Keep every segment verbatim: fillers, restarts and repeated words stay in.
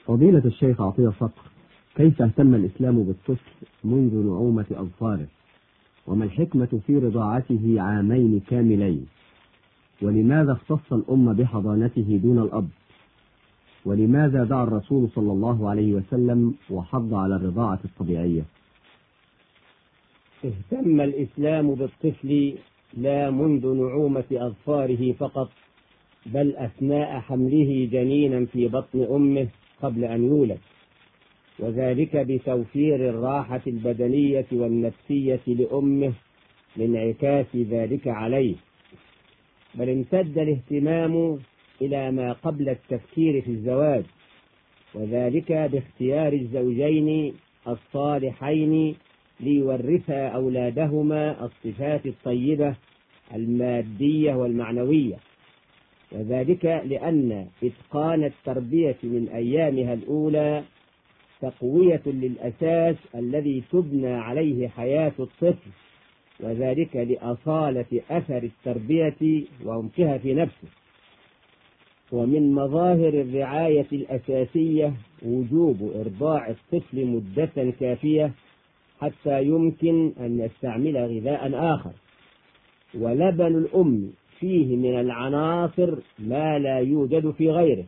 فضيلة الشيخ عطية صقر، كيف اهتم الإسلام بالطفل منذ نعومة أظفاره؟ وما الحكمة في رضاعته عامين كاملين؟ ولماذا اختص الأم بحضانته دون الأب؟ ولماذا دعا الرسول صلى الله عليه وسلم وحض على الرضاعة الطبيعية؟ اهتم الإسلام بالطفل لا منذ نعومة أظفاره فقط، بل أثناء حمله جنينا في بطن أمه قبل أن يولد، وذلك بتوفير الراحة البدنية والنفسية لأمه لانعكاس ذلك عليه. بل امتد الاهتمام إلى ما قبل التفكير في الزواج، وذلك باختيار الزوجين الصالحين ليورثا أولادهما الصفات الطيبة المادية والمعنوية، وذلك لأن إتقان التربية من أيامها الأولى تقوية للأساس الذي تبنى عليه حياة الطفل، وذلك لأصالة أثر التربية وعمقها في نفسه. ومن مظاهر الرعاية الأساسية وجوب إرضاع الطفل مدة كافية حتى يمكن أن يستعمل غذاء آخر، ولبن الأم فيه من العناصر ما لا يوجد في غيره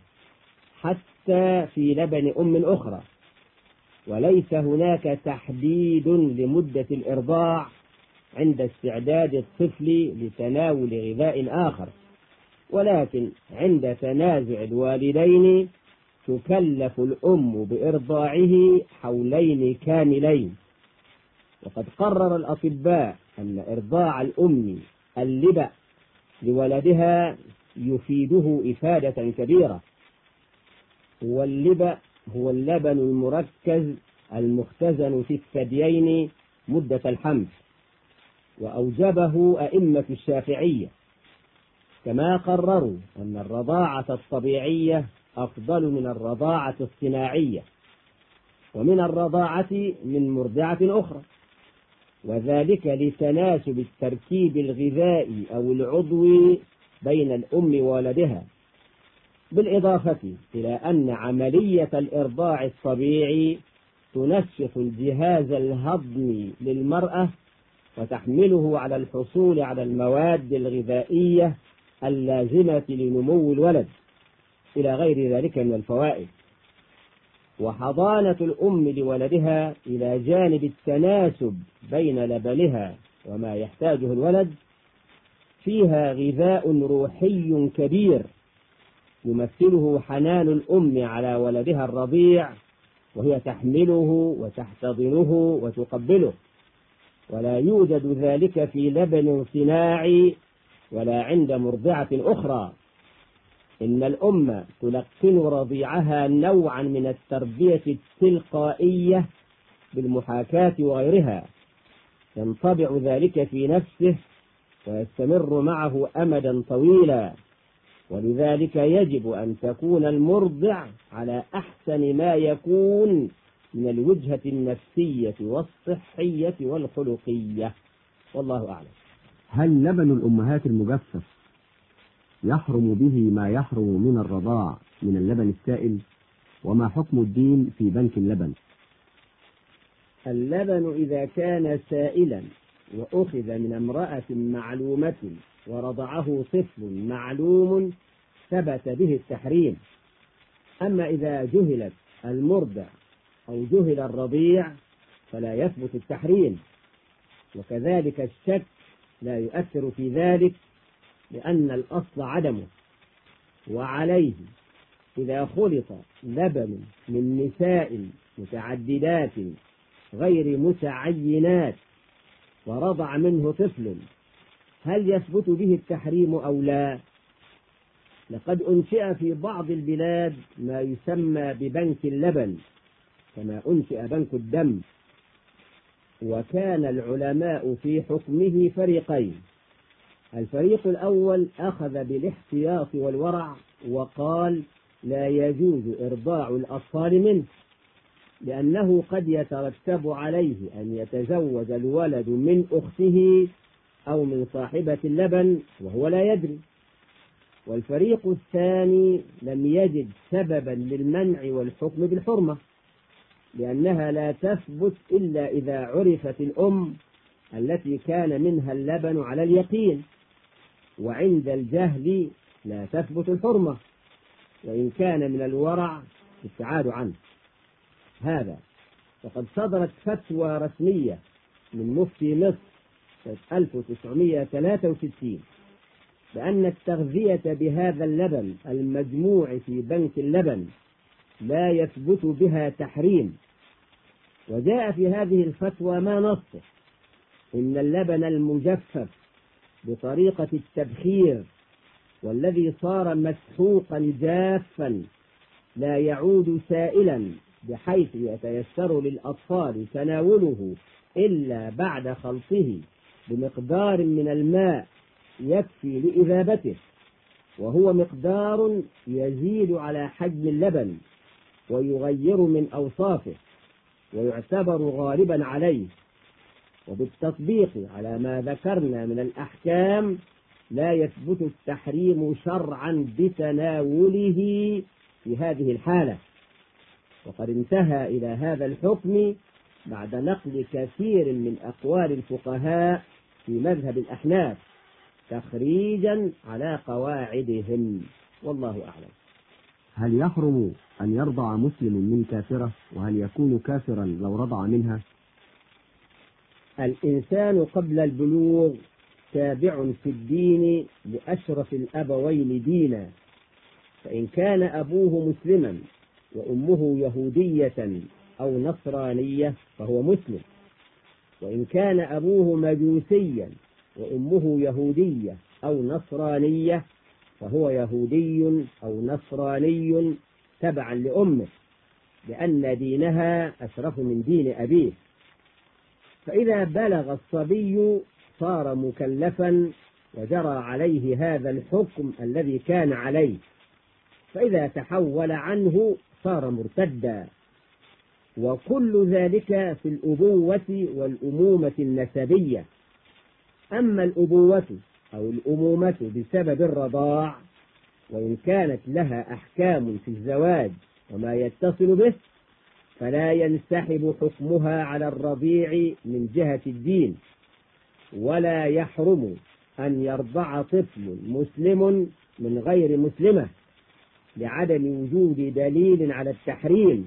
حتى في لبن أم أخرى، وليس هناك تحديد لمدة الإرضاع عند استعداد الطفل لتناول غذاء آخر، ولكن عند تنازع الوالدين تكلف الأم بإرضاعه حولين كاملين. وقد قرر الأطباء أن إرضاع الأم اللبن لولدها يفيده إفادة كبيرة، واللبن هو اللبن المركز المختزن في الثديين مدة الحمل، وأوجبه أئمة الشافعية، كما قرروا أن الرضاعة الطبيعية أفضل من الرضاعة الصناعية ومن الرضاعة من مرضعة أخرى، وذلك لتناسب التركيب الغذائي أو العضوي بين الأم وولدها، بالإضافة إلى أن عملية الإرضاع الطبيعي تنشط الجهاز الهضمي للمرأة وتحمله على الحصول على المواد الغذائية اللازمة لنمو الولد إلى غير ذلك من الفوائد. وحضانة الأم لولدها إلى جانب التناسب بين لبنها وما يحتاجه الولد فيها غذاء روحي كبير يمثله حنان الأم على ولدها الرضيع وهي تحمله وتحتضنه وتقبله، ولا يوجد ذلك في لبن صناعي ولا عند مرضعة أخرى. إن الأم تلقن رضيعها نوعا من التربية التلقائية بالمحاكاة وغيرها، ينطبع ذلك في نفسه ويستمر معه أمدا طويلا، ولذلك يجب أن تكون المرضع على أحسن ما يكون من الوجهة النفسية والصحية والخلقية، والله أعلم. هل لبن الأمهات المجفف يحرم به ما يحرم من الرضاع من اللبن السائل؟ وما حكم الدين في بنك اللبن؟ اللبن إذا كان سائلا وأخذ من امرأة معلومة ورضعه طفل معلوم ثبت به التحريم. أما إذا جهلت المرضع أو جهل الرضيع فلا يثبت التحريم، وكذلك الشك لا يؤثر في ذلك لأن الأصل عدمه. وعليه إذا خلط لبن من نساء متعددات غير متعينات ورضع منه طفل هل يثبت به التحريم أو لا؟ لقد أنشئ في بعض البلاد ما يسمى ببنك اللبن كما أنشئ بنك الدم، وكان العلماء في حكمه فريقين. الفريق الأول أخذ بالاحتياط والورع وقال لا يجوز إرضاع الأطفال منه، لأنه قد يترتب عليه أن يتزوج الولد من أخته أو من صاحبة اللبن وهو لا يدري. والفريق الثاني لم يجد سببا للمنع والحكم بالحرمة، لأنها لا تثبت إلا إذا عرفت الأم التي كان منها اللبن على اليقين، وعند الجهل لا تثبت الحرمة، وإن كان من الورع الابتعاد عنه. هذا وقد صدرت فتوى رسمية من مفتي مصر سنة ألف وتسعمائة وثلاثة وستين بأن التغذية بهذا اللبن المجموع في بنك اللبن لا يثبت بها تحريم. وجاء في هذه الفتوى ما نصه إن اللبن المجفف بطريقة التبخير والذي صار مسحوقا جافا لا يعود سائلا بحيث يتيسر للأطفال تناوله إلا بعد خلطه بمقدار من الماء يكفي لإذابته، وهو مقدار يزيد على حجم اللبن ويغير من أوصافه ويعتبر غالبا عليه، وبالتطبيق على ما ذكرنا من الأحكام لا يثبت التحريم شرعا بتناوله في هذه الحالة. وقد انتهى إلى هذا الحكم بعد نقل كثير من أقوال الفقهاء في مذهب الأحناف تخريجا على قواعدهم، والله أعلم. هل يحرم أن يرضع مسلم من كافرة؟ وهل يكون كافرا لو رضع منها؟ الإنسان قبل البلوغ تابع في الدين لأشرف الأبوين دينا، فإن كان أبوه مسلما وأمه يهودية أو نصرانية فهو مسلم، وإن كان أبوه مجوسيا وأمه يهودية أو نصرانية فهو يهودي أو نصراني تبعا لأمه، لأن دينها أشرف من دين أبيه. فإذا بلغ الصبي صار مكلفا وجرى عليه هذا الحكم الذي كان عليه، فإذا تحول عنه صار مرتدا، وكل ذلك في الأبوة والأمومة النسبية. أما الأبوة أو الأمومة بسبب الرضاع وإن كانت لها أحكام في الزواج وما يتصل به فلا ينسحب حكمها على الرضيع من جهة الدين، ولا يحرم أن يرضع طفل مسلم من غير مسلمة لعدم وجود دليل على التحريم،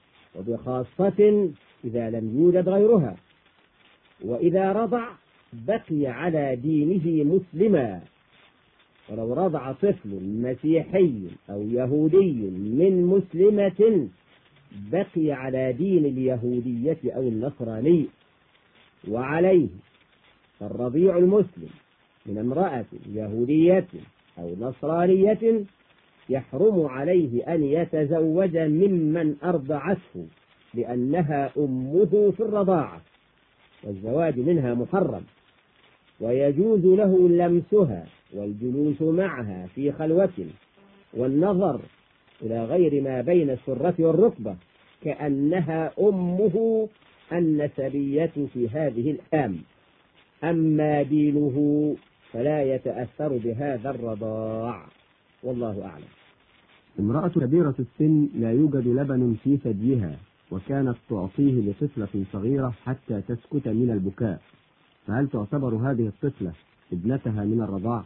وبخاصة إذا لم يوجد غيرها. وإذا رضع بقي على دينه مسلما، ولو رضع طفل مسيحي أو يهودي من مسلمة بقي على دين اليهودية أو النصراني. وعليه فالرضيع المسلم من امرأة يهودية أو نصرانية يحرم عليه أن يتزوج ممن أرضعته لأنها أمه في الرضاعة، والزواج منها محرم، ويجوز له لمسها والجلوس معها في خلوة والنظر إلى غير ما بين السرة والركبة كأنها أمه النسبية في هذه الأم. أما دينه فلا يتأثر بهذا الرضاع، والله أعلم. امرأة كبيرة السن لا يوجد لبن في ثديها وكانت تعطيه لطفلة صغيرة حتى تسكت من البكاء، فهل تعتبر هذه الطفلة ابنتها من الرضاع؟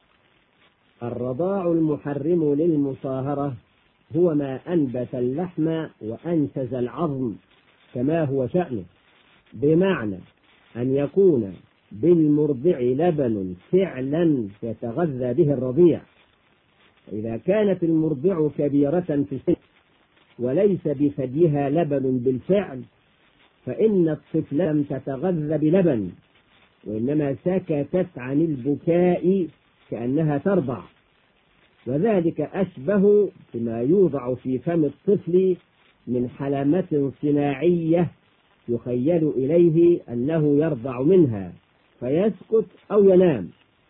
الرضاع المحرم للمصاهرة هو ما أنبت اللحم وأنتج العظم كما هو شأنه، بمعنى أن يكون بالمرضع لبن فعلا يتغذى به الرضيع. إذا كانت المرضع كبيرة في السن وليس بثديها لبن بالفعل فإن الطفل لم تتغذى بلبن، وإنما سكتت عن البكاء كأنها ترضع، وذلك أشبه بما يوضع في فم الطفل من حلمة صناعية يخيل إليه أنه يرضع منها فيسكت أو ينام،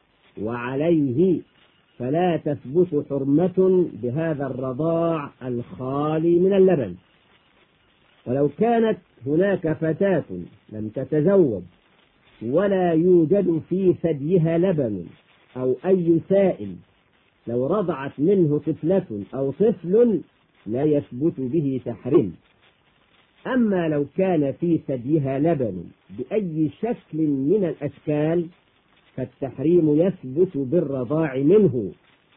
وعليه فلا تثبت حرمة بهذا الرضاع الخالي من اللبن. ولو كانت هناك فتاة لم تتزوج ولا يوجد في ثديها لبن أو أي سائل لو رضعت منه طفلة أو طفل لا يثبت به تحريم. أما لو كان في ثديها لبن بأي شكل من الأشكال فالتحريم يثبت بالرضاع منه.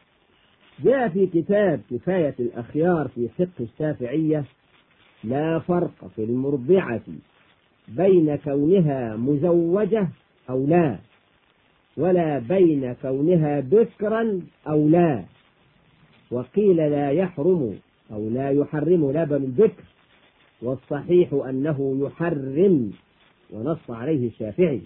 جاء في كتاب كفاية الأخيار في فقه الشافعية: لا فرق في المرضعة بين كونها مزوجة أو لا، ولا بين كونها بكرا أو لا. وقيل لا يحرم أو لا يحرم لبن البكر، والصحيح أنه يحرم، ونص عليه الشافعي.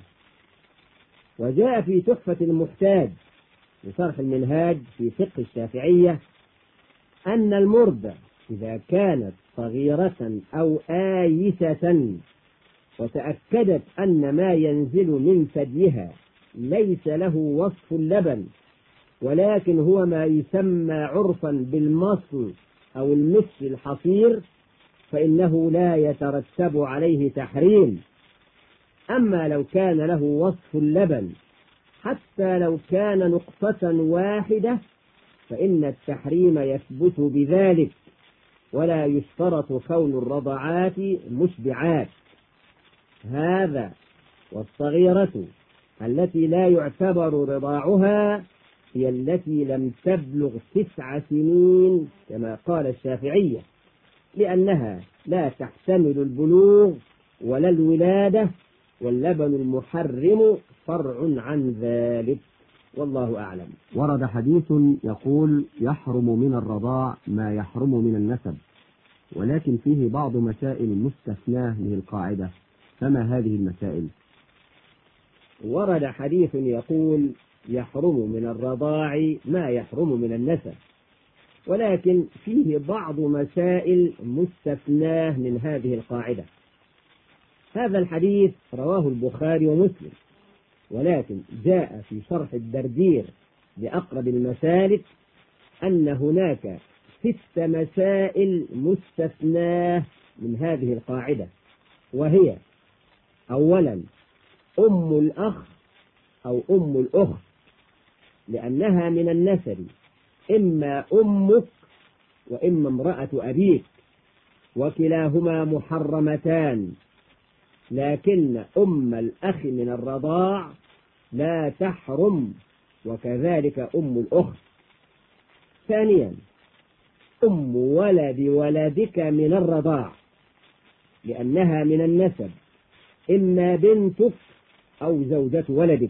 وجاء في تحفة المحتاج لشرح المنهاج في فقه الشافعية أن المرضع إذا كانت صغيرة أو آيسة وتأكدت أن ما ينزل من ثديها ليس له وصف اللبن، ولكن هو ما يسمى عرفا بالمصل أو المس الحصير، فإنه لا يترتب عليه تحريم. أما لو كان له وصف اللبن حتى لو كان نقطة واحدة فإن التحريم يثبت بذلك، ولا يشترط كون الرضعات مشبعات. هذا والصغيرة التي لا يعتبر رضاعها هي التي لم تبلغ تسع سنين كما قال الشافعية، لأنها لا تحتمل البلوغ ولا الولادة، واللبن المحرم فرع عن ذلك، والله أعلم. ورد حديث يقول: يحرم من الرضاع ما يحرم من النسب، ولكن فيه بعض مسائل مستثناة من القاعدة، فما هذه المسائل؟ ورد حديث يقول: يحرم من الرضاع ما يحرم من النسب، ولكن فيه بعض مسائل مستثناة من هذه القاعدة. هذا الحديث رواه البخاري ومسلم، ولكن جاء في شرح الدردير لأقرب المسالك أن هناك ست مسائل مستثناة من هذه القاعدة، وهي: أولا أم الأخ أو أم الأخت، لأنها من النسب إما أمك وإما امرأة أبيك، وكلاهما محرمتان، لكن أم الأخ من الرضاع لا تحرم، وكذلك أم الأخت. ثانيا أم ولد ولدك من الرضاع، لأنها من النسب إما بنتك أو زوجة ولدك.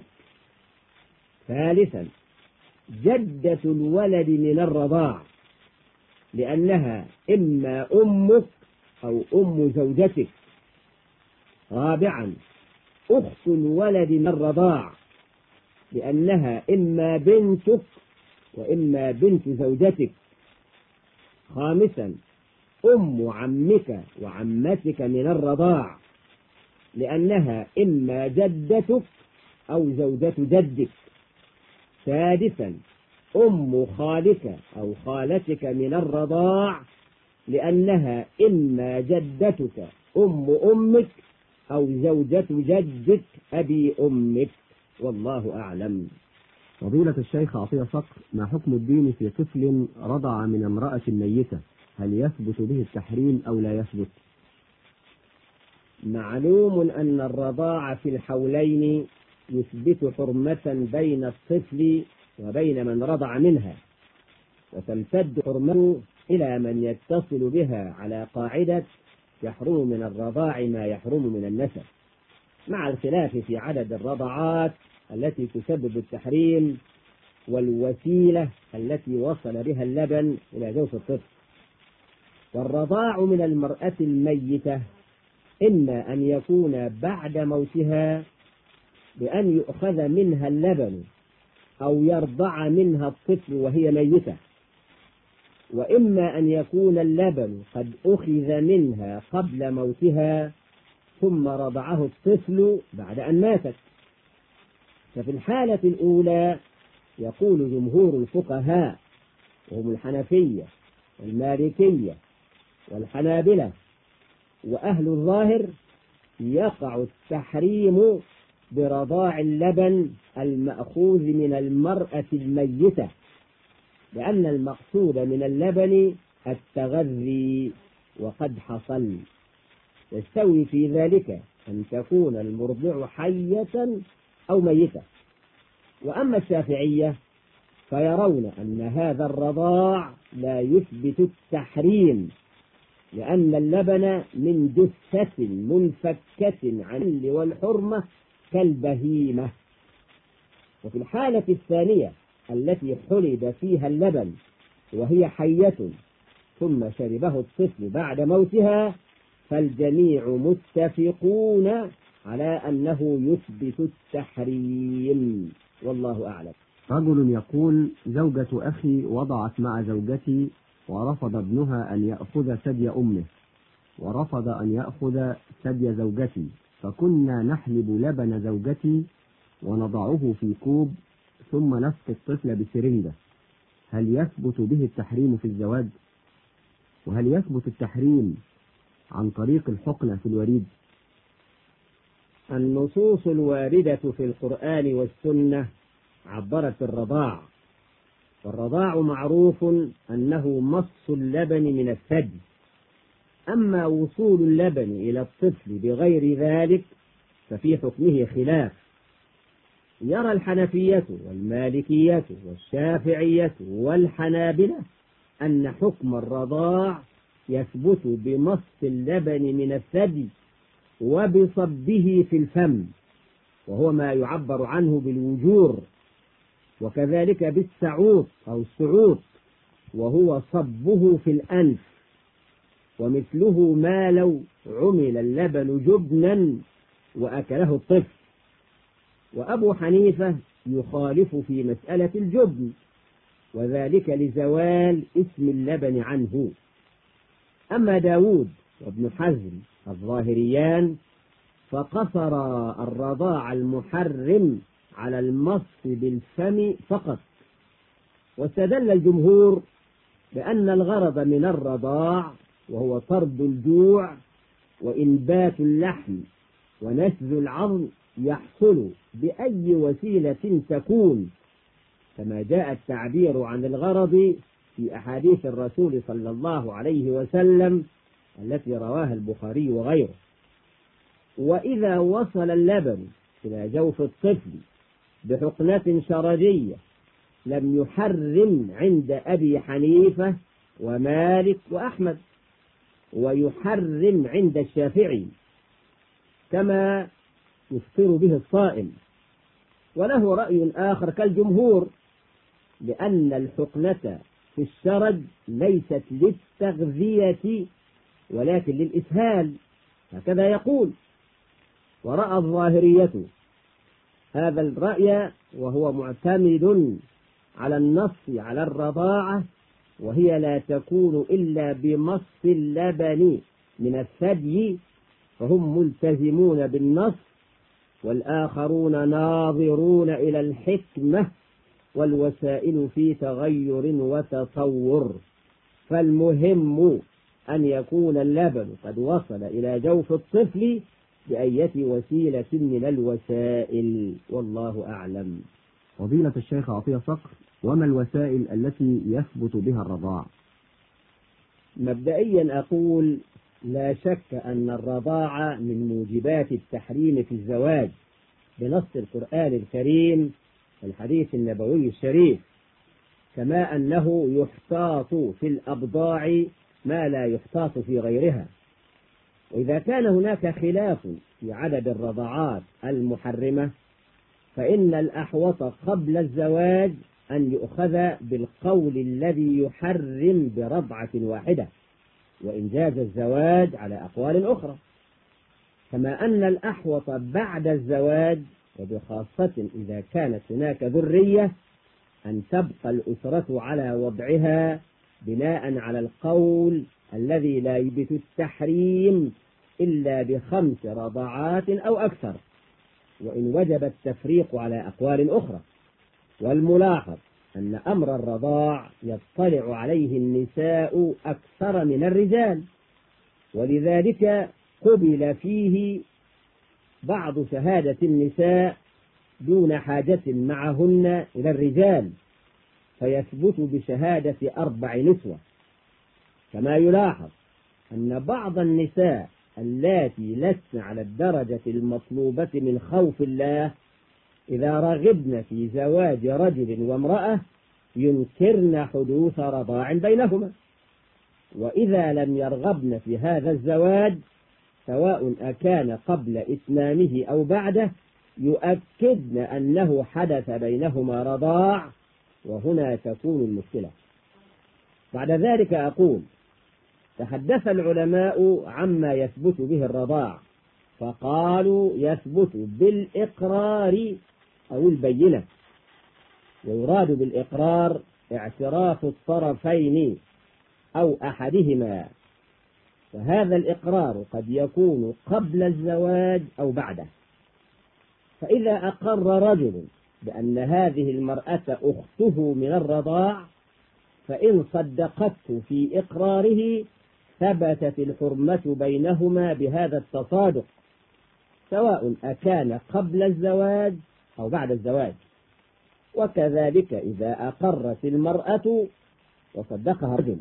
ثالثا جدة الولد من الرضاع، لأنها إما أمك أو أم زوجتك. رابعا أخت الولد من الرضاع، لأنها إما بنتك وإما بنت زوجتك. خامسا أم عمك وعمتك من الرضاع، لأنها إما جدتك أو زوجة جدك. سادسا أم خالك أو خالتك من الرضاع، لأنها إما جدتك أم أمك أو زوجة جدك أبي أمك، والله أعلم. فضيلة الشيخ عطية صقر، ما حكم الدين في طفل رضع من امرأة ميتة؟ هل يثبت به التحريم أو لا يثبت؟ معلوم أن الرضاعة في الحولين يثبت حرمة بين الطفل وبين من رضع منها، وتمتد حرمته إلى من يتصل بها على قاعدة يحرم من الرضاع ما يحرم من النسب، مع الخلاف في عدد الرضعات التي تسبب التحريم والوسيلة التي وصل بها اللبن إلى جوف الطفل. والرضاع من المرأة الميتة إما أن يكون بعد موتها بأن يؤخذ منها اللبن أو يرضع منها الطفل وهي ميتة، وإما أن يكون اللبن قد أخذ منها قبل موتها ثم رضعه الطفل بعد أن ماتت. ففي الحالة الأولى يقول جمهور الفقهاء وهم الحنفية والمالكية والحنابلة وأهل الظاهر يقع التحريم برضاع اللبن المأخوذ من المرأة الميتة، لأن المقصود من اللبن التغذي، وقد حصل. يستوي في ذلك أن تكون المرضع حية أو ميتة. وأما الشافعية فيرون أن هذا الرضاع لا يثبت التحريم، لأن اللبن من جثة منفكة عن الحل والحرمة كالبهيمة. وفي الحالة الثانية التي حلب فيها اللبن وهي حية ثم شربه الطفل بعد موتها، فالجميع متفقون على أنه يثبت التحريم، والله أعلم. رجل يقول: زوجة أخي وضعت مع زوجتي ورفض ابنها أن يأخذ ثدي أمه ورفض أن يأخذ ثدي زوجتي، فكنا نحلب لبن زوجتي ونضعه في كوب ثم نسقي الطفل بسرنجة، هل يثبت به التحريم في الزواج؟ وهل يثبت التحريم عن طريق الحقنة في الوريد؟ النصوص الواردة في القرآن والسنة عبرت الرضاع، والرضاع معروف أنه مص اللبن من الثدي. أما وصول اللبن إلى الطفل بغير ذلك ففي حكمه خلاف. يرى الحنفية والمالكية والشافعية والحنابلة أن حكم الرضاع يثبت بمص اللبن من الثدي وبصبه في الفم، وهو ما يعبر عنه بالوجور، وكذلك بالسعوط أو السعوط وهو صبه في الأنف، ومثله ما لو عمل اللبن جبنا وأكله الطفل. وأبو حنيفة يخالف في مسألة الجبن، وذلك لزوال اسم اللبن عنه. أما داود وابن حزم الظاهريان فقصر الرضاع المحرم على المص بالفم فقط، واستدل الجمهور بأن الغرض من الرضاع وهو طرد الجوع وإنبات اللحم ونشذ العظم يحصل بأي وسيلة تكون، كما جاء التعبير عن الغرض في أحاديث الرسول صلى الله عليه وسلم التي رواها البخاري وغيره. وإذا وصل اللبن إلى جوف الطفل بحقنة شرجية لم يحرم عند أبي حنيفة ومالك وأحمد، ويحرم عند الشافعي، كما يفطر به الصائم. وله رأي آخر كالجمهور، لأن الحقنة في الشرج ليست للتغذية ولكن للإسهال، هكذا يقول. ورأى الظاهرية هذا الرأي وهو معتمد على النص على الرضاعة، وهي لا تكون إلا بمص اللبن من الثدي، فهم ملتزمون بالنص، والآخرون ناظرون إلى الحكمة والوسائل في تغير وتطور. فالمهم أن يكون اللبن قد وصل إلى جوف الطفل بأية وسيلة من الوسائل، والله أعلم. فضيلة الشيخ عطية صقر، وما الوسائل التي يثبت بها الرضاع؟ مبدئيا أقول لا شك أن الرضاعة من موجبات التحريم في الزواج بنص القرآن الكريم والحديث النبوي الشريف، كما أنه يحتاط في الأبضاع ما لا يحتاط في غيرها. وإذا كان هناك خلاف في عدد الرضاعات المحرمة فإن الأحوط قبل الزواج أن يؤخذ بالقول الذي يحرم برضعة واحدة، وإن جاز الزواج على أقوال أخرى. كما أن الأحوط بعد الزواج، وبخاصة إذا كانت هناك ذرية، أن تبقى الأسرة على وضعها بناء على القول الذي لا يثبت التحريم إلا بخمس رضعات أو أكثر، وإن وجب التفريق على أقوال أخرى. والملاحظ أن أمر الرضاع يطلع عليه النساء أكثر من الرجال، ولذلك قبل فيه بعض شهادة النساء دون حاجة معهن إلى الرجال، فيثبت بشهادة أربع نسوة. كما يلاحظ أن بعض النساء اللاتي لسن على الدرجة المطلوبة من خوف الله إذا رغبن في زواج رجل وامرأة ينكرن حدوث رضاع بينهما، وإذا لم يرغبن في هذا الزواج سواء أكان قبل إتمامه أو بعده يؤكدن أنه حدث بينهما رضاع، وهنا تكون المشكلة. بعد ذلك أقول: تحدث العلماء عما يثبت به الرضاع، فقالوا يثبت بالإقرار أو البينة، ويراد بالإقرار اعتراف الطرفين أو أحدهما، وهذا الإقرار قد يكون قبل الزواج أو بعده. فإذا أقر رجل بأن هذه المرأة أخته من الرضاع، فإن صدقته في إقراره ثبتت الحرمة بينهما بهذا التصادق، سواء أكان قبل الزواج أو بعد الزواج. وكذلك إذا أقرت المرأة وصدقها الرجل،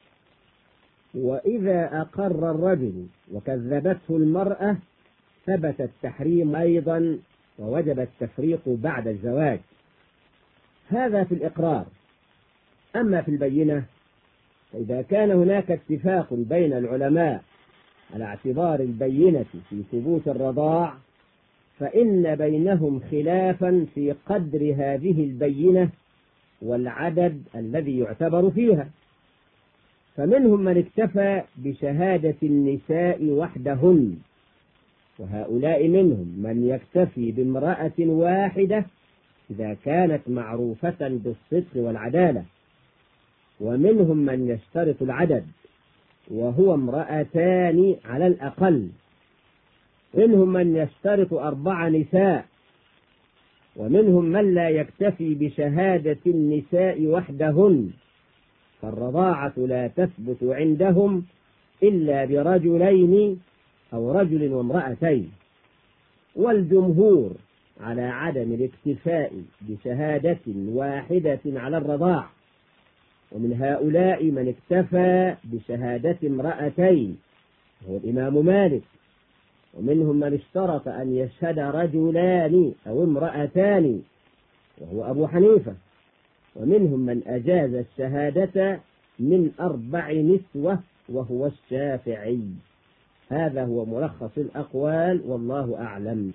وإذا أقر الرجل وكذبته المرأة ثبت التحريم أيضا ووجب التفريق بعد الزواج. هذا في الإقرار. أما في البينة فإذا كان هناك اتفاق بين العلماء على اعتبار البينة في ثبوت الرضاع، فإن بينهم خلافا في قدر هذه البينة والعدد الذي يعتبر فيها. فمنهم من اكتفى بشهادة النساء وحدهن، وهؤلاء منهم من يكتفي بامرأة واحدة إذا كانت معروفة بالصدق والعدالة، ومنهم من يشترط العدد وهو امرأتان على الأقل، منهم من يشترط أربع نساء، ومنهم من لا يكتفي بشهادة النساء وحدهن، فالرضاعة لا تثبت عندهم إلا برجلين أو رجل وامرأتين. والجمهور على عدم الاكتفاء بشهادة واحدة على الرضاع، ومن هؤلاء من اكتفى بشهادة امرأتين هو الإمام مالك، ومنهم من اشترط أن يشهد رجلان أو امرأتان وهو أبو حنيفة، ومنهم من أجاز الشهادة من أربع نسوة وهو الشافعي. هذا هو ملخص الأقوال، والله أعلم.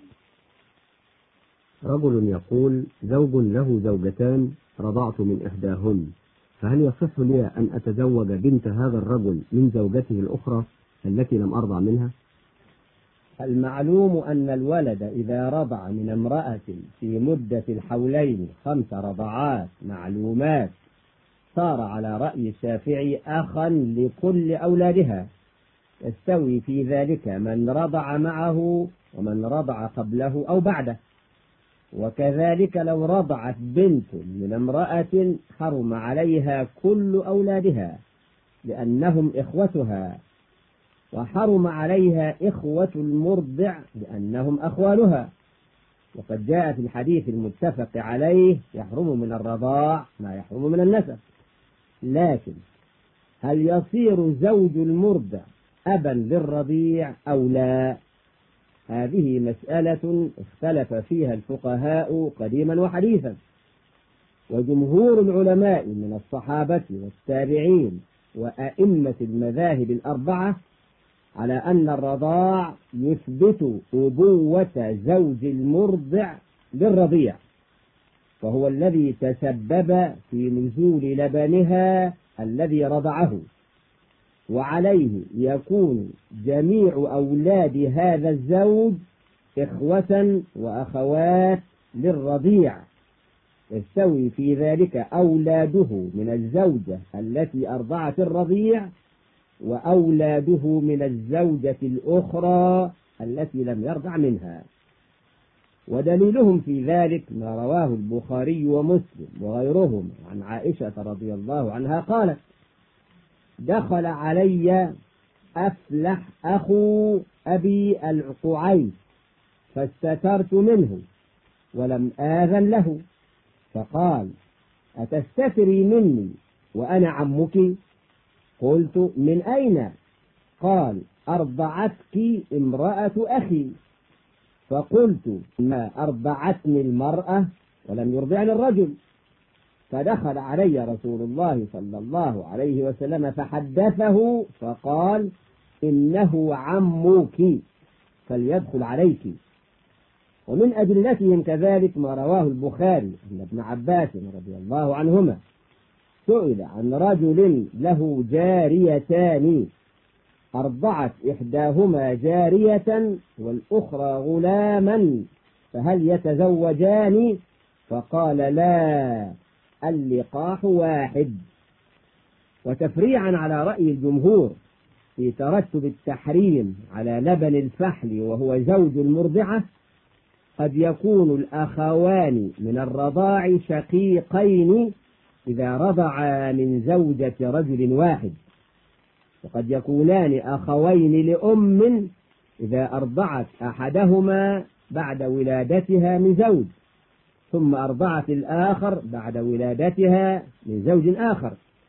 رجل يقول: زوج له زوجتان رضعت من إحداهن، فهل يصح لي أن أتزوج بنت هذا الرجل من زوجته الأخرى التي لم أرضع منها؟ المعلوم أن الولد إذا رضع من امرأة في مدة الحولين خمس رضعات معلومات صار على رأي الشافعي أخا لكل أولادها، يستوي في ذلك من رضع معه ومن رضع قبله أو بعده. وكذلك لو رضعت بنت من امرأة حرم عليها كل أولادها لأنهم إخوتها، وحرم عليها إخوة المرضع لأنهم أخوالها. وقد جاء في الحديث المتفق عليه: يحرم من الرضاع ما يحرم من النسب. لكن هل يصير زوج المرضع أبا للرضيع أو لا؟ هذه مسألة اختلف فيها الفقهاء قديما وحديثا، وجمهور العلماء من الصحابة والتابعين وأئمة المذاهب الأربعة على أن الرضاع يثبت أبوة زوج المرضع للرضيع، فهو الذي تسبب في نزول لبنها الذي رضعه، وعليه يكون جميع أولاد هذا الزوج إخوة وأخوات للرضيع، يستوي في ذلك أولاده من الزوجة التي أرضعت الرضيع وأولاده من الزوجة الأخرى التي لم يرضع منها. ودليلهم في ذلك ما رواه البخاري ومسلم وغيرهم عن عائشة رضي الله عنها قالت: دخل علي أفلح أخو أبي القعيس فاستترت منه ولم آذن له، فقال: أتستتري مني وأنا عمك؟ قلت: من أين؟ قال: أرضعتك امرأة أخي. فقلت: ما أرضعتني المرأة ولم يرضعني الرجل. فدخل علي رسول الله صلى الله عليه وسلم فحدثه فقال: إنه عمك فليدخل عليك. ومن أدلتهم كذلك ما رواه البخاري أن ابن عباس رضي الله عنهما سئل عن رجل له جاريتان أرضعت إحداهما جارية والأخرى غلاما فهل يتزوجان؟ فقال: لا، اللقاح واحد. وتفريعا على رأي الجمهور في ترتب التحريم على لبن الفحل وهو زوج المرضعة، قد يكون الأخوان من الرضاع شقيقين إذا رضعا من زوجة رجل واحد، وقد يكونان أخوين لأم إذا أرضعت أحدهما بعد ولادتها من زوج ثم أرضعت الآخر بعد ولادتها من زوج آخر،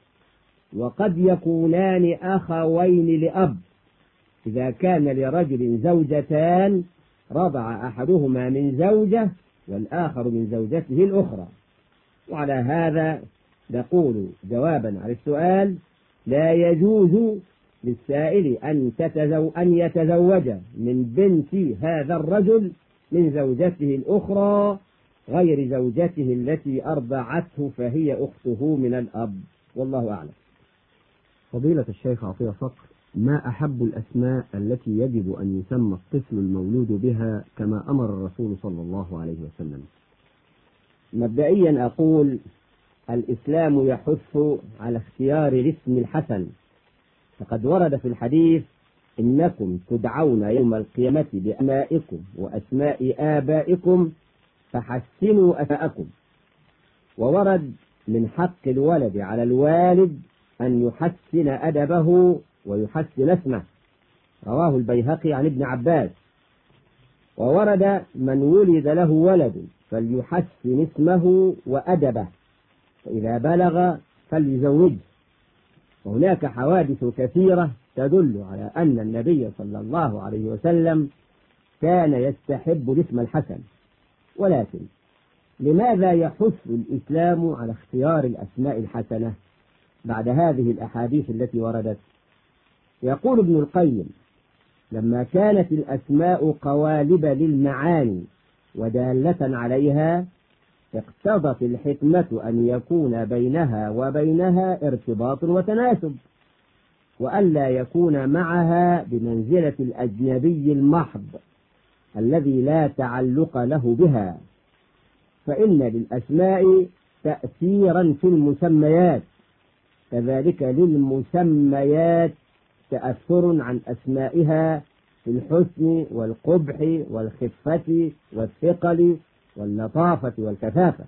وقد يكونان أخوين لأب إذا كان لرجل زوجتان رضع أحدهما من زوجة والآخر من زوجته الأخرى. وعلى هذا نقول جوابا على السؤال: لا يجوز للسائل أن, تتزو أن يتزوج من بنت هذا الرجل من زوجته الأخرى غير زوجته التي أرضعته فهي أخته من الأب، والله أعلم. فضيلة الشيخ عطية صقر، ما أحب الأسماء التي يجب أن يسمى الطفل المولود بها كما أمر الرسول صلى الله عليه وسلم؟ مبدئيا أقول: الإسلام يحث على اختيار الاسم الحسن، فقد ورد في الحديث: إنكم تدعون يوم القيامة بأسمائكم وأسماء آبائكم فحسنوا أسماءكم. وورد من حق الولد على الوالد أن يحسن أدبه ويحسن اسمه، رواه البيهقي عن ابن عباس. وورد: من ولد له ولد فليحسن اسمه وأدبه، فإذا بلغ فليزوجه. وهناك حوادث كثيرة تدل على أن النبي صلى الله عليه وسلم كان يستحب الاسم الحسن. ولكن لماذا يحث الإسلام على اختيار الأسماء الحسنة بعد هذه الأحاديث التي وردت؟ يقول ابن القيم: لما كانت الأسماء قوالب للمعاني ودالة عليها اقتضت الحكمة أن يكون بينها وبينها ارتباط وتناسب، وألا يكون معها بمنزلة الأجنبي المحض الذي لا تعلق له بها، فإن للأسماء تأثيرا في المسميات، كذلك للمسميات تأثر عن أسمائها في الحسن والقبح والخفة والثقل واللطافة والكثافة.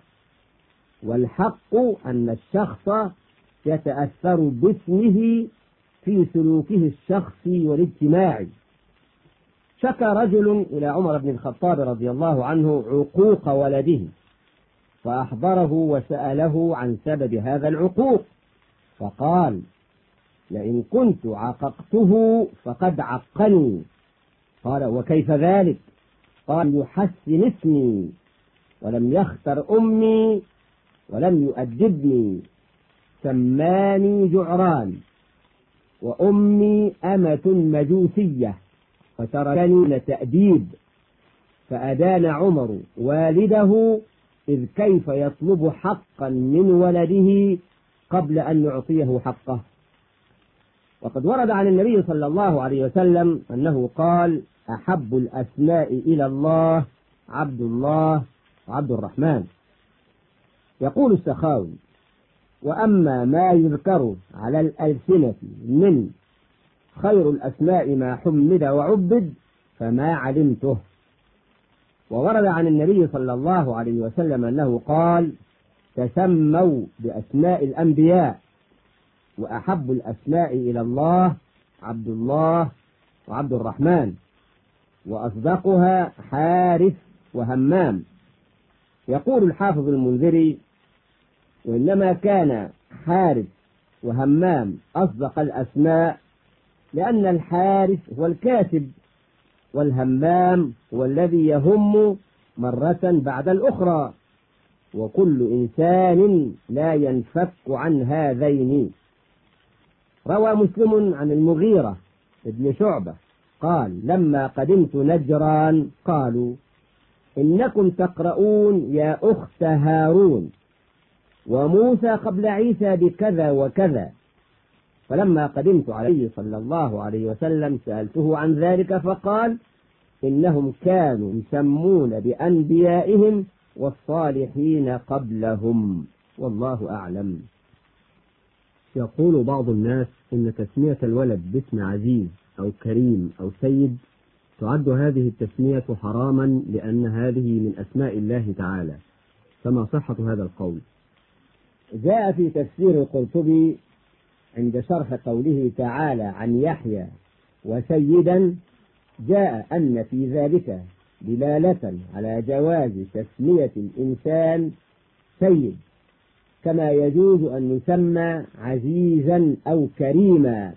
والحق أن الشخص يتأثر باسمه في سلوكه الشخصي والاجتماعي. شكى رجل إلى عمر بن الخطاب رضي الله عنه عقوق ولده، فأحضره وسأله عن سبب هذا العقوق، فقال: لئن كنت عققته فقد عقني. قال: وكيف ذلك؟ قال: يحسن اسمي ولم يختر أمي ولم يؤدبني، سماني جعران وأمي أمة مجوسية فتركني تأديب. فأدان عمر والده، إذ كيف يطلب حقا من ولده قبل أن يعطيه حقه. وقد ورد عن النبي صلى الله عليه وسلم أنه قال: أحب الأسماء إلى الله عبد الله وعبد الرحمن. يقول السخاوي: وأما ما يذكر على الألسنة من خير الأسماء ما حمد وعبد فما علمته. وورد عن النبي صلى الله عليه وسلم أنه قال: تسموا بأسماء الأنبياء، وأحب الأسماء إلى الله عبد الله وعبد الرحمن، وأصدقها حارث وهمام. يقول الحافظ المنذري: وإنما كان حارث وهمام أصدق الأسماء، لأن الحارث هو الكاتب، والهمام هو الذي يهم مرة بعد الأخرى، وكل إنسان لا ينفك عن هذين. روى مسلم عن المغيرة ابن شعبة قال: لما قدمت نجران قالوا: إنكم تقرؤون يا أخت هارون وموسى قبل عيسى بكذا وكذا. فلما قدمت عليه صلى الله عليه وسلم سألته عن ذلك فقال: إنهم كانوا يسمون بأنبيائهم والصالحين قبلهم، والله أعلم. يقول بعض الناس إن تسمية الولد باسم عزيز أو كريم أو سيد تعد هذه التسمية حراما، لأن هذه من أسماء الله تعالى، فما صحة هذا القول؟ جاء في تفسير القرطبي عند شرح قوله تعالى عن يحيى وسيدا، جاء أن في ذلك دلالة على جواز تسمية الإنسان سيد، كما يجوز أن يسمى عزيزا أو كريما.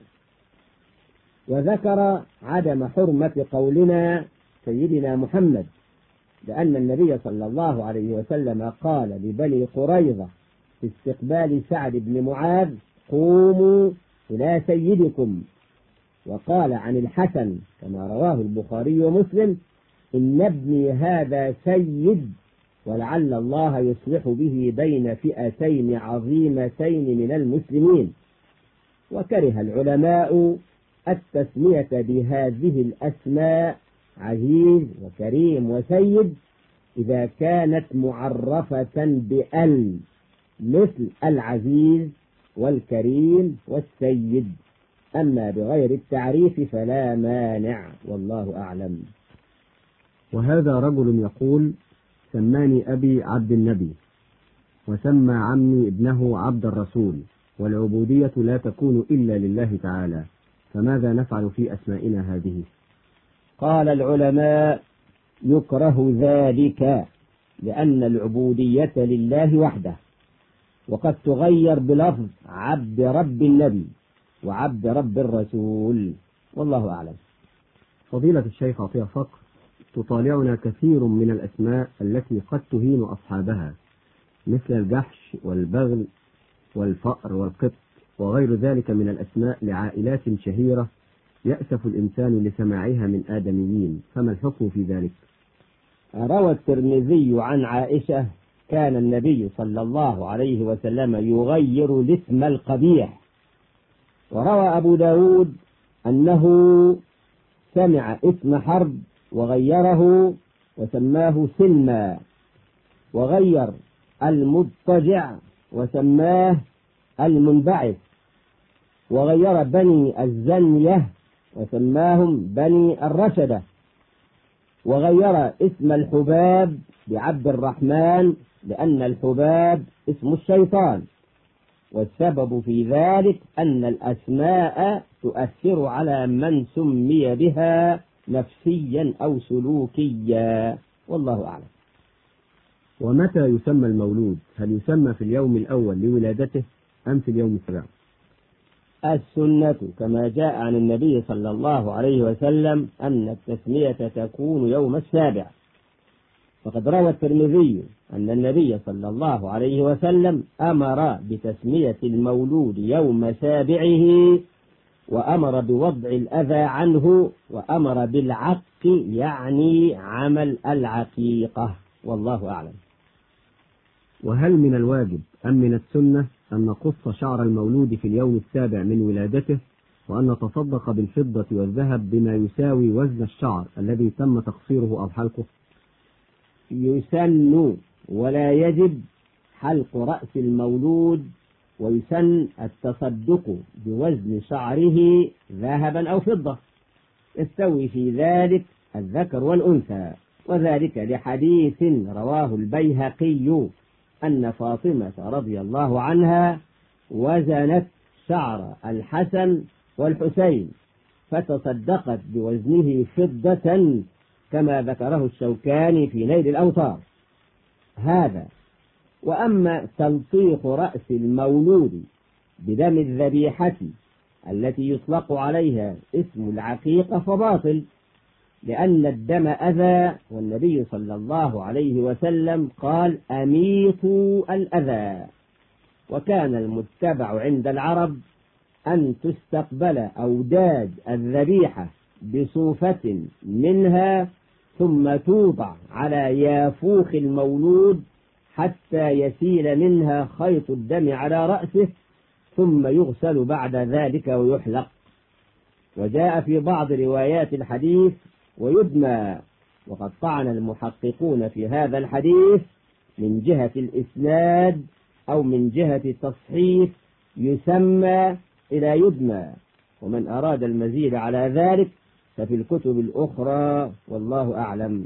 وذكر عدم حرمة قولنا سيدنا محمد، لأن النبي صلى الله عليه وسلم قال لبني قريظة في استقبال سعد بن معاذ: قوموا إلى سيدكم. وقال عن الحسن كما رواه البخاري ومسلم: إن ابني هذا سيد، ولعل الله يصلح به بين فئتين عظيمتين من المسلمين. وكره العلماء التسمية بهذه الأسماء عزيز وكريم وسيد إذا كانت معرفة بأل، مثل العزيز والكريم والسيد، أما بغير التعريف فلا مانع، والله أعلم. وهذا رجل يقول: سماني أبي عبد النبي، وسمى عمي ابنه عبد الرسول، والعبودية لا تكون إلا لله تعالى، فماذا نفعل في أسمائنا هذه؟ قال العلماء: يكره ذلك، لأن العبودية لله وحده، وقد تغير بلفظ عبد رب النبي وعبد رب الرسول، والله أعلم. فضيلة الشيخ عطية فقر، تطالعنا كثير من الأسماء التي قد تهين أصحابها، مثل الجحش والبغل والفأر والقط وغير ذلك من الأسماء لعائلات شهيرة يأسف الإنسان لسماعها من آدميين، فما الحكم في ذلك؟ روى الترمذي عن عائشة: كان النبي صلى الله عليه وسلم يغير الاسم القبيح. وروى أبو داود أنه سمع اسم حرب وغيره وسماه سلمى، وغير المضطجع وسماه المنبعث، وغير بني الزنية وسماهم بني الرشدة، وغير اسم الحباب بعبد الرحمن، لأن الحباب اسم الشيطان. والسبب في ذلك أن الأسماء تؤثر على من سمي بها نفسيا أو سلوكيا، والله أعلم. ومتى يسمى المولود؟ هل يسمى في اليوم الأول لولادته أم في اليوم السابع؟ السنة كما جاء عن النبي صلى الله عليه وسلم أن التسمية تكون يوم السابع، فقد روى الترمذي أن النبي صلى الله عليه وسلم أمر بتسمية المولود يوم سابعه، وأمر بوضع الأذى عنه، وأمر بالعق، يعني عمل العقيقة، والله أعلم. وهل من الواجب أم من السنة أن نقص شعر المولود في اليوم السابع من ولادته، وأن نتصدق بالفضة والذهب بما يساوي وزن الشعر الذي تم تقصيره أو حلقه؟ يسن ولا يجب حلق رأس المولود، ويسن التصدق بوزن شعره ذهبا أو فضة، يستوي في ذلك الذكر والأنثى، وذلك لحديث رواه البيهقي أن فاطمة رضي الله عنها وزنت شعر الحسن والحسين فتصدقت بوزنه فضة، كما ذكره الشوكاني في نيل الأوطار. هذا وأما تلطيخ رأس المولود بدم الذبيحة التي يطلق عليها اسم العقيقة فباطل، لأن الدم أذى، والنبي صلى الله عليه وسلم قال أميطوا الأذى. وكان المتبع عند العرب أن تستقبل أوداد الذبيحة بصوفة منها ثم توضع على يافوخ المولود حتى يسيل منها خيط الدم على رأسه، ثم يغسل بعد ذلك ويحلق. وجاء في بعض روايات الحديث ويدمى، وقد طعن المحققون في هذا الحديث من جهة الإسناد أو من جهة التصحيف يسمى إلى يدمى، ومن أراد المزيد على ذلك ففي الكتب الأخرى، والله أعلم.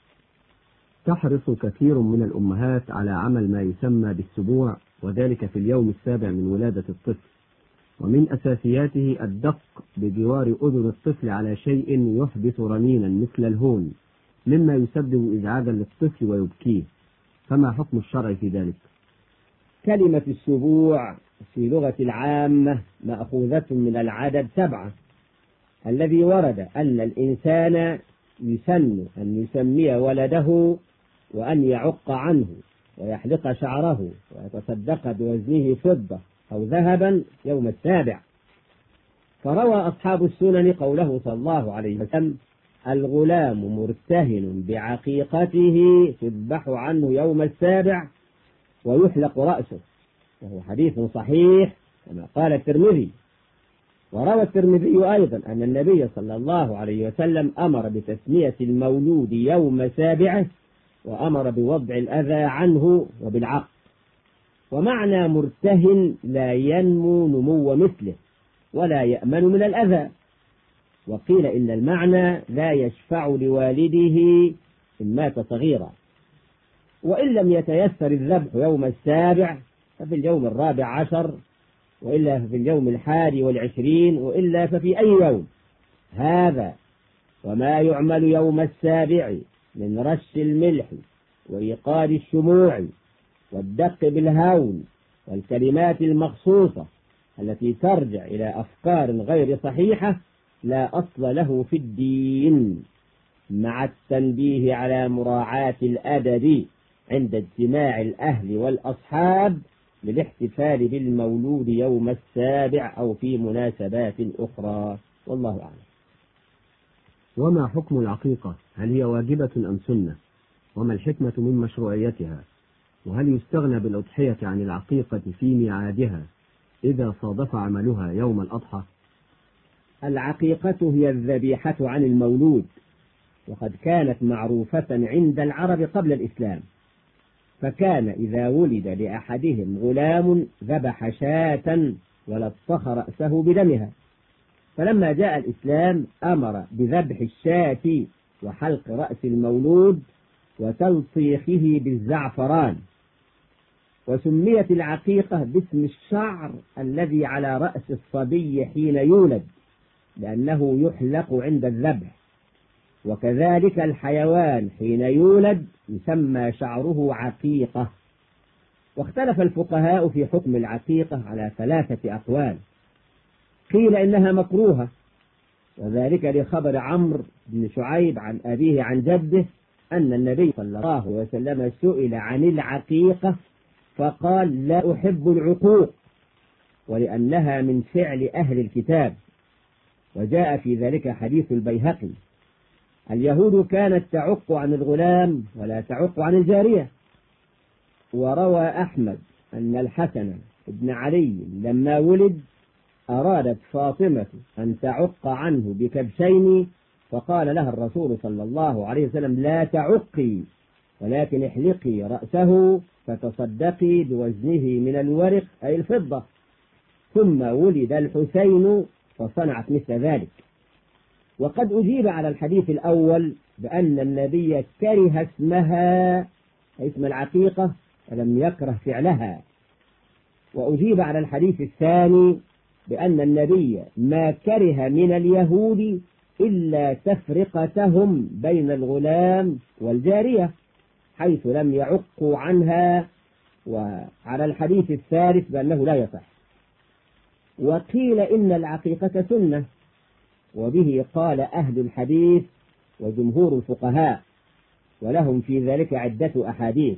تحرص كثير من الأمهات على عمل ما يسمى بالسبوع، وذلك في اليوم السابع من ولادة الطفل، ومن أساسياته الدق بجوار أذن الطفل على شيء يحدث رنينا مثل الهون، مما يسبب إزعاجا للطفل ويبكيه، فما حكم الشرع في ذلك؟ كلمة السبوع في لغة العامة مأخوذة من العدد سبعة، الذي ورد أن الإنسان يسن أن يسمي ولده وأن يعق عنه ويحلق شعره ويتصدق بوزنه فضة أو ذهبا يوم السابع. فروى أصحاب السنن قوله صلى الله عليه وسلم الغلام مرتهن بعقيقته تذبح عنه يوم السابع ويحلق رأسه، وهو حديث صحيح كما قال الترمذي. وروى الترمذي أيضا أن النبي صلى الله عليه وسلم أمر بتسمية المولود يوم سابعه، وأمر بوضع الأذى عنه وبالعقل. ومعنى مرتهن لا ينمو نمو مثله ولا يأمن من الأذى. وقيل إن المعنى لا يشفع لوالده إن مات صغيرا. وإن لم يتيسر الذبح يوم السابع ففي اليوم الرابع عشر، وإلا ففي اليوم الحادي والعشرين، وإلا ففي أي يوم. هذا وما يعمل يوم السابع من رش الملح وإيقاد الشموع والدق بالهون والكلمات المخصوصة التي ترجع إلى أفكار غير صحيحة لا أصل له في الدين، مع التنبيه على مراعاة الأدب عند اجتماع الأهل والأصحاب للاحتفال بالمولود يوم السابع أو في مناسبات أخرى، والله أعلم. وما حكم العقيقة؟ هل هي واجبة أم سنة؟ وما الحكمة من مشروعيتها؟ وهل يستغنى بالأضحية عن العقيقة في ميعادها إذا صادف عملها يوم الأضحى؟ العقيقة هي الذبيحة عن المولود، وقد كانت معروفة عند العرب قبل الإسلام، فكان إذا ولد لأحدهم غلام ذبح شاة ولطخ رأسه بدمها. فلما جاء الإسلام أمر بذبح الشاة وحلق رأس المولود وتلطيخه بالزعفران. وسميت العقيقة باسم الشعر الذي على رأس الصبي حين يولد، لأنه يحلق عند الذبح. وكذلك الحيوان حين يولد يسمى شعره عقيقة. واختلف الفقهاء في حكم العقيقة على ثلاثة أقوال. قيل إنها مكروهة، وذلك لخبر عمرو بن شعيب عن أبيه عن جده أن النبي صلى الله عليه وسلم سئل عن العقيقة فقال لا أحب العقوق، ولأنها من فعل أهل الكتاب. وجاء في ذلك حديث البيهقي اليهود كانت تعق عن الغلام ولا تعق عن الجارية. وروى أحمد أن الحسن بن علي لما ولد أرادت فاطمة أن تعق عنه بكبشين، فقال لها الرسول صلى الله عليه وسلم لا تعقي ولكن احلقي رأسه فتصدقي بوزنه من الورق أي الفضة. ثم ولد الحسين فصنعت مثل ذلك. وقد أجيب على الحديث الأول بأن النبي كره اسمها اسم العقيقة ولم يكره فعلها. وأجيب على الحديث الثاني بأن النبي ما كره من اليهود إلا تفرقتهم بين الغلام والجارية، حيث لم يعقوا عنها وعلى الحديث الثالث بأنه لا يصح. وقيل إن العقيقة سنة، وبه قال أهل الحديث وجمهور الفقهاء، ولهم في ذلك عدة أحاديث.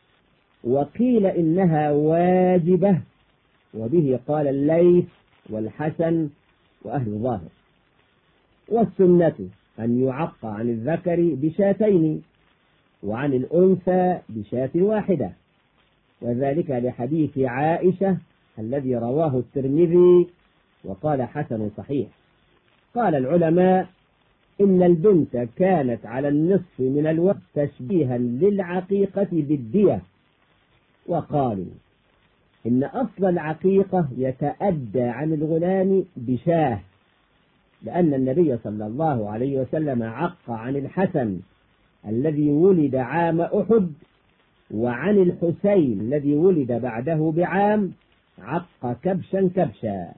وقيل إنها واجبة، وبه قال الليث والحسن وأهل الظاهر. والسنة أن يعق عن الذكر بشاتين، وعن الأنثى بشاة واحدة، وذلك لحديث عائشة الذي رواه الترمذي وقال حسن صحيح. قال العلماء إن البنت كانت على النصف من الوقت تشبيها للعقيقة بالدية، وقالوا إن أصل العقيقة يتأدى عن الغلام بشاه، لأن النبي صلى الله عليه وسلم عق عن الحسن الذي ولد عام أحد، وعن الحسين الذي ولد بعده بعام عق كبشا كبشا،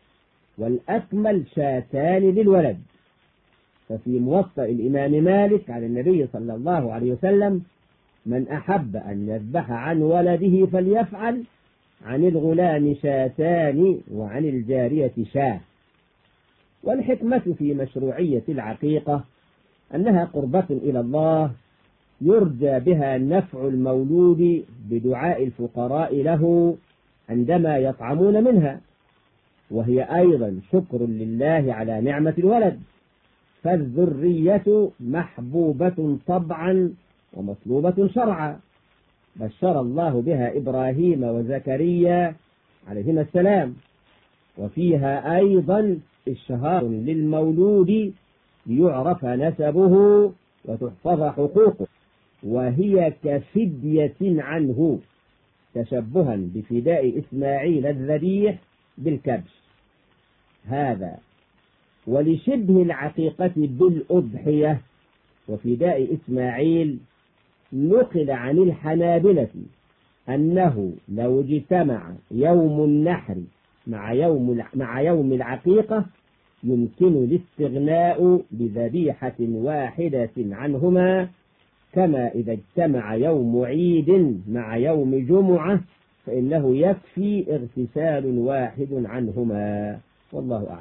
والأكمل شاتان للولد. ففي موطأ الإمام مالك عن النبي صلى الله عليه وسلم: من أحب أن يذبح عن ولده فليفعل، عن الغلام شاتان وعن الجارية شاه. والحكمة في مشروعية العقيقة أنها قربة إلى الله يرجى بها نفع المولود بدعاء الفقراء له عندما يطعمون منها، وهي أيضا شكر لله على نعمة الولد، فالذرية محبوبة طبعا ومطلوبة شرعا، بشر الله بها إبراهيم وزكريا عليهما السلام. وفيها أيضا إشهار للمولود ليعرف نسبه وتحفظ حقوقه، وهي كفدية عنه، تشبها بفداء إسماعيل الذبيح بالكبش هذا. ولشبه العقيقة بالأضحية وفداء إسماعيل نقل عن الحنابلة أنه لو اجتمع يوم النحر مع يوم مع يوم العقيقة يمكن الاستغناء بذبيحة واحدة عنهما، كما إذا اجتمع يوم عيد مع يوم جمعة فإنه يكفي اغتسال واحد عنهما، والله أعلم.